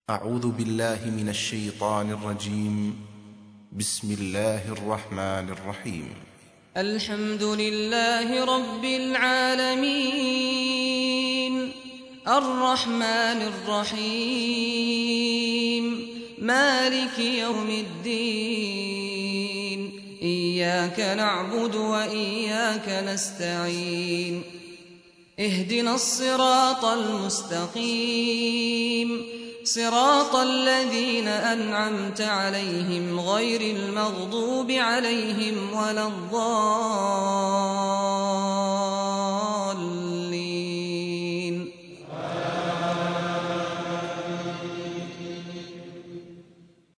أعوذ بالله من الشيطان الرجيم. بسم الله الرحمن الرحيم. الحمد لله رب العالمين الرحمن الرحيم مالك يوم الدين إياك نعبد وإياك نستعين اهدنا الصراط المستقيم صراط الذين أنعمت عليهم غير المغضوب عليهم ولا الضالين